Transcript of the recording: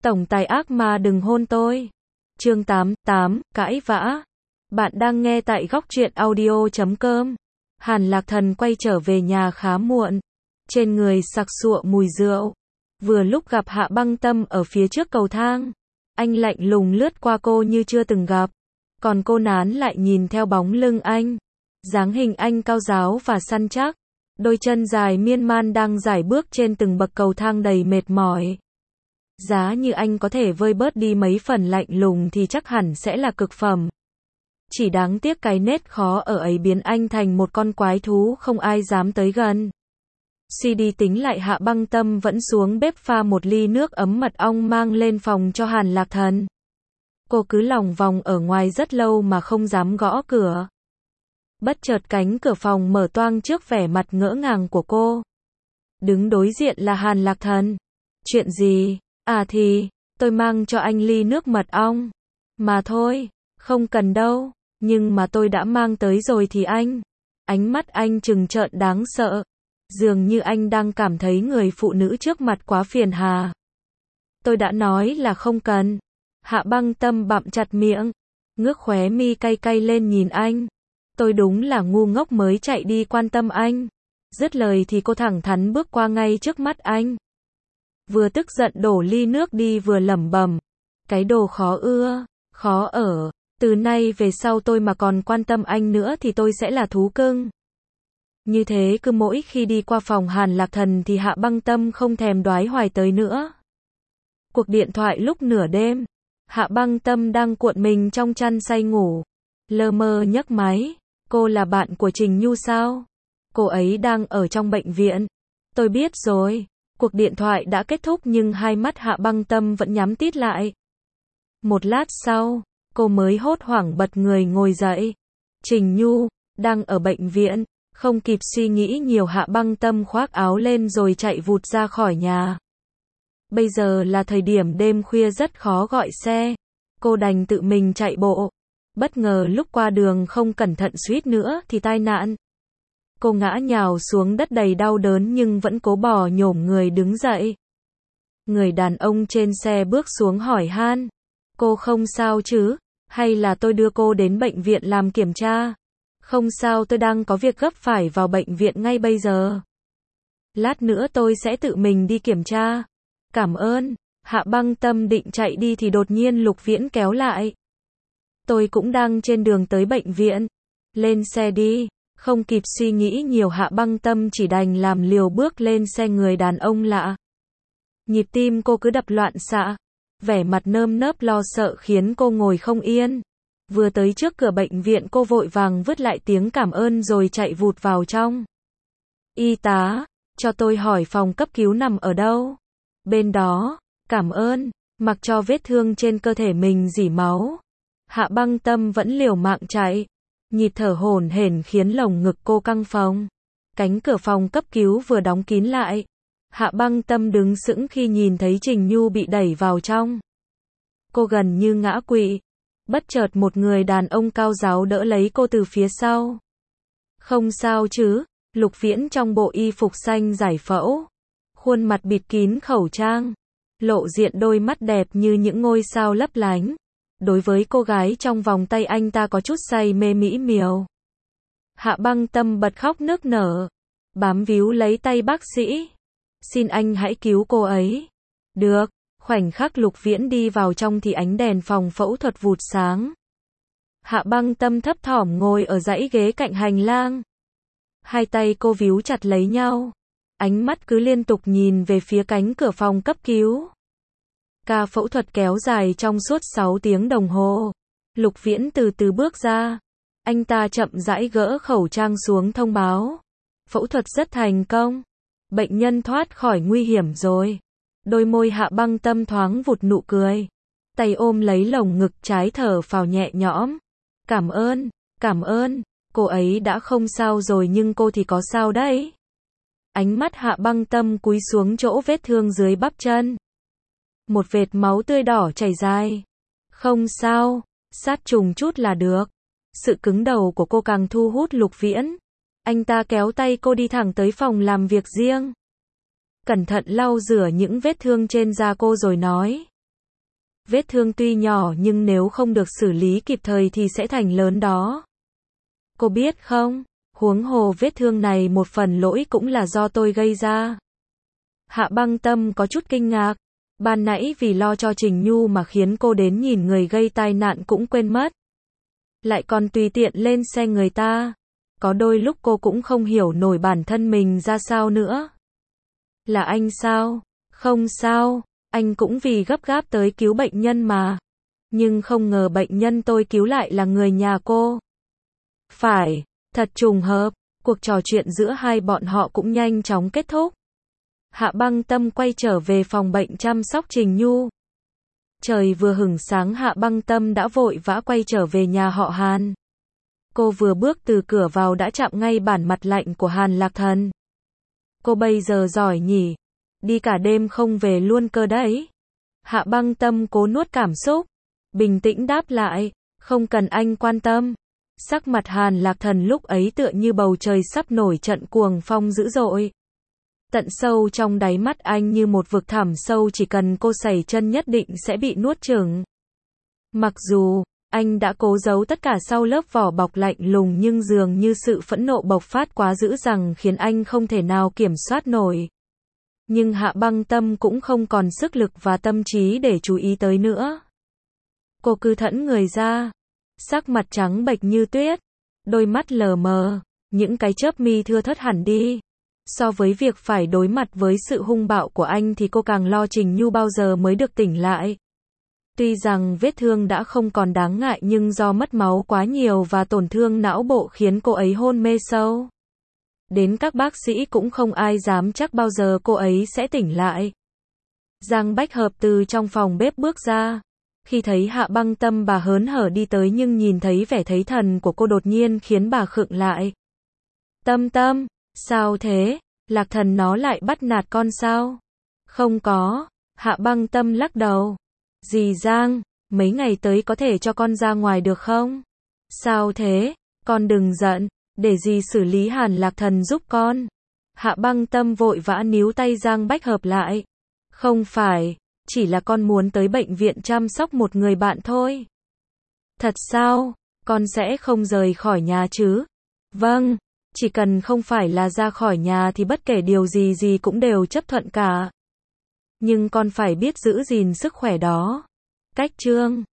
Tổng tài ác ma đừng hôn tôi. Chương 88, cãi vã. Bạn đang nghe tại góc truyện audio.com. Hàn Lạc Thần quay trở về nhà khá muộn. Trên người sặc sụa mùi rượu. Vừa lúc gặp Hạ Băng Tâm ở phía trước cầu thang. Anh lạnh lùng lướt qua cô như chưa từng gặp. Còn cô nán lại nhìn theo bóng lưng anh. Dáng hình anh cao ráo và săn chắc. Đôi chân dài miên man đang rải bước trên từng bậc cầu thang đầy mệt mỏi. Giá như anh có thể vơi bớt đi mấy phần lạnh lùng thì chắc hẳn sẽ là cực phẩm. Chỉ đáng tiếc cái nết khó ở ấy biến anh thành một con quái thú không ai dám tới gần. Suy đi tính lại Hạ Băng Tâm vẫn xuống bếp pha một ly nước ấm mật ong mang lên phòng cho Hàn Lạc Thần. Cô cứ lòng vòng ở ngoài rất lâu mà không dám gõ cửa. Bất chợt cánh cửa phòng mở toang trước vẻ mặt ngỡ ngàng của cô. Đứng đối diện là Hàn Lạc Thần. Chuyện gì? À thì, tôi mang cho anh ly nước mật ong. Mà thôi, không cần đâu, nhưng mà tôi đã mang tới rồi thì anh. Ánh mắt anh trừng trợn đáng sợ. Dường như anh đang cảm thấy người phụ nữ trước mặt quá phiền hà. Tôi đã nói là không cần. Hạ Băng Tâm bặm chặt miệng, ngước khóe mi cay cay lên nhìn anh. Tôi đúng là ngu ngốc mới chạy đi quan tâm anh. Dứt lời thì cô thẳng thắn bước qua ngay trước mắt anh. Vừa tức giận đổ ly nước đi vừa lẩm bẩm. Cái đồ khó ưa, khó ở. Từ nay về sau tôi mà còn quan tâm anh nữa thì tôi sẽ là thú cưng. Như thế cứ mỗi khi đi qua phòng Hàn Lạc Thần thì Hạ Băng Tâm không thèm đoái hoài tới nữa. Cuộc điện thoại lúc nửa đêm. Hạ Băng Tâm đang cuộn mình trong chăn say ngủ. Lơ mơ nhấc máy. Cô là bạn của Trình Nhu sao? Cô ấy đang ở trong bệnh viện. Tôi biết rồi. Cuộc điện thoại đã kết thúc nhưng hai mắt Hạ Băng Tâm vẫn nhắm tít lại. Một lát sau, cô mới hốt hoảng bật người ngồi dậy. Trình Nhu, đang ở bệnh viện. Không kịp suy nghĩ nhiều Hạ Băng Tâm khoác áo lên rồi chạy vụt ra khỏi nhà. Bây giờ là thời điểm đêm khuya rất khó gọi xe. Cô đành tự mình chạy bộ. Bất ngờ lúc qua đường không cẩn thận suýt nữa thì tai nạn. Cô ngã nhào xuống đất đầy đau đớn nhưng vẫn cố bò nhổm người đứng dậy. Người đàn ông trên xe bước xuống hỏi han. Cô không sao chứ? Hay là tôi đưa cô đến bệnh viện làm kiểm tra? Không sao, tôi đang có việc gấp phải vào bệnh viện ngay bây giờ. Lát nữa tôi sẽ tự mình đi kiểm tra. Cảm ơn. Hạ Băng Tâm định chạy đi thì đột nhiên Lục Viễn kéo lại. Tôi cũng đang trên đường tới bệnh viện. Lên xe đi. Không kịp suy nghĩ nhiều Hạ Băng Tâm chỉ đành làm liều bước lên xe người đàn ông lạ. Nhịp tim cô cứ đập loạn xạ. Vẻ mặt nơm nớp lo sợ khiến cô ngồi không yên. Vừa tới trước cửa bệnh viện cô vội vàng vứt lại tiếng cảm ơn rồi chạy vụt vào trong. Y tá, cho tôi hỏi phòng cấp cứu nằm ở đâu? Bên đó. Cảm ơn. Mặc cho vết thương trên cơ thể mình rỉ máu. Hạ Băng Tâm vẫn liều mạng chạy. Nhịp thở hổn hển khiến lồng ngực cô căng phồng. Cánh cửa phòng cấp cứu vừa đóng kín lại. Hạ Băng Tâm đứng sững khi nhìn thấy Trình Nhu bị đẩy vào trong. Cô gần như ngã quỵ. Bất chợt một người đàn ông cao ráo đỡ lấy cô từ phía sau. Không sao chứ? Lục Viễn trong bộ y phục xanh giải phẫu. Khuôn mặt bịt kín khẩu trang. Lộ diện đôi mắt đẹp như những ngôi sao lấp lánh. Đối với cô gái trong vòng tay anh ta có chút say mê mỹ miều. Hạ Băng Tâm bật khóc nức nở. Bám víu lấy tay bác sĩ. Xin anh hãy cứu cô ấy. Được. Khoảnh khắc Lục Viễn đi vào trong thì ánh đèn phòng phẫu thuật vụt sáng. Hạ Băng Tâm thấp thỏm ngồi ở dãy ghế cạnh hành lang. Hai tay cô víu chặt lấy nhau. Ánh mắt cứ liên tục nhìn về phía cánh cửa phòng cấp cứu. Ca phẫu thuật kéo dài trong suốt 6 tiếng đồng hồ. Lục Viễn từ từ bước ra. Anh ta chậm rãi gỡ khẩu trang xuống thông báo. Phẫu thuật rất thành công. Bệnh nhân thoát khỏi nguy hiểm rồi. Đôi môi Hạ Băng Tâm thoáng vụt nụ cười. Tay ôm lấy lồng ngực trái thở phào nhẹ nhõm. Cảm ơn. Cô ấy đã không sao rồi nhưng cô thì có sao đấy? Ánh mắt Hạ Băng Tâm cúi xuống chỗ vết thương dưới bắp chân. Một vệt máu tươi đỏ chảy dài. Không sao, sát trùng chút là được. Sự cứng đầu của cô càng thu hút Lục Viễn. Anh ta kéo tay cô đi thẳng tới phòng làm việc riêng. Cẩn thận lau rửa những vết thương trên da cô rồi nói. Vết thương tuy nhỏ nhưng nếu không được xử lý kịp thời thì sẽ thành lớn đó. Cô biết không, huống hồ vết thương này một phần lỗi cũng là do tôi gây ra. Hạ Băng Tâm có chút kinh ngạc. Ban nãy vì lo cho Trình Nhu mà khiến cô đến nhìn người gây tai nạn cũng quên mất. Lại còn tùy tiện lên xe người ta. Có đôi lúc cô cũng không hiểu nổi bản thân mình ra sao nữa. Là anh sao? Không sao, anh cũng vì gấp gáp tới cứu bệnh nhân mà. Nhưng không ngờ bệnh nhân tôi cứu lại là người nhà cô. Phải, thật trùng hợp, cuộc trò chuyện giữa hai bọn họ cũng nhanh chóng kết thúc. Hạ Băng Tâm quay trở về phòng bệnh chăm sóc Trình Nhu. Trời vừa hửng sáng Hạ Băng Tâm đã vội vã quay trở về nhà họ Hàn. Cô vừa bước từ cửa vào đã chạm ngay bản mặt lạnh của Hàn Lạc Thần. Cô bây giờ giỏi nhỉ, đi cả đêm không về luôn cơ đấy. Hạ Băng Tâm cố nuốt cảm xúc, bình tĩnh đáp lại, không cần anh quan tâm. Sắc mặt Hàn Lạc Thần lúc ấy tựa như bầu trời sắp nổi trận cuồng phong dữ dội. Tận sâu trong đáy mắt anh như một vực thẳm sâu, chỉ cần cô sẩy chân nhất định sẽ bị nuốt chửng. Mặc dù anh đã cố giấu tất cả sau lớp vỏ bọc lạnh lùng nhưng dường như sự phẫn nộ bộc phát quá dữ dằn khiến anh không thể nào kiểm soát nổi. Nhưng Hạ Băng Tâm cũng không còn sức lực và tâm trí để chú ý tới nữa. Cô cứ thẫn người ra, sắc mặt trắng bệch như tuyết, đôi mắt lờ mờ, những cái chớp mi thưa thớt hẳn đi. So với việc phải đối mặt với sự hung bạo của anh thì cô càng lo Trình Nhu bao giờ mới được tỉnh lại. Tuy rằng vết thương đã không còn đáng ngại nhưng do mất máu quá nhiều và tổn thương não bộ khiến cô ấy hôn mê sâu. Đến các bác sĩ cũng không ai dám chắc bao giờ cô ấy sẽ tỉnh lại. Giang Bách Hợp từ trong phòng bếp bước ra. Khi thấy Hạ Băng Tâm bà hớn hở đi tới nhưng nhìn thấy vẻ thấy thần của cô đột nhiên khiến bà khựng lại. Tâm Tâm, sao thế? Lạc Thần nó lại bắt nạt con sao? Không có, Hạ Băng Tâm lắc đầu. Dì Giang, mấy ngày tới có thể cho con ra ngoài được không? Sao thế? Con đừng giận, để dì xử lý Hàn Lạc Thần giúp con. Hạ Băng Tâm vội vã níu tay Giang Bách Hợp lại. Không phải, chỉ là con muốn tới bệnh viện chăm sóc một người bạn thôi. Thật sao? Con sẽ không rời khỏi nhà chứ? Vâng, chỉ cần không phải là ra khỏi nhà thì bất kể điều gì dì cũng đều chấp thuận cả. Nhưng con phải biết giữ gìn sức khỏe đó. Cách chương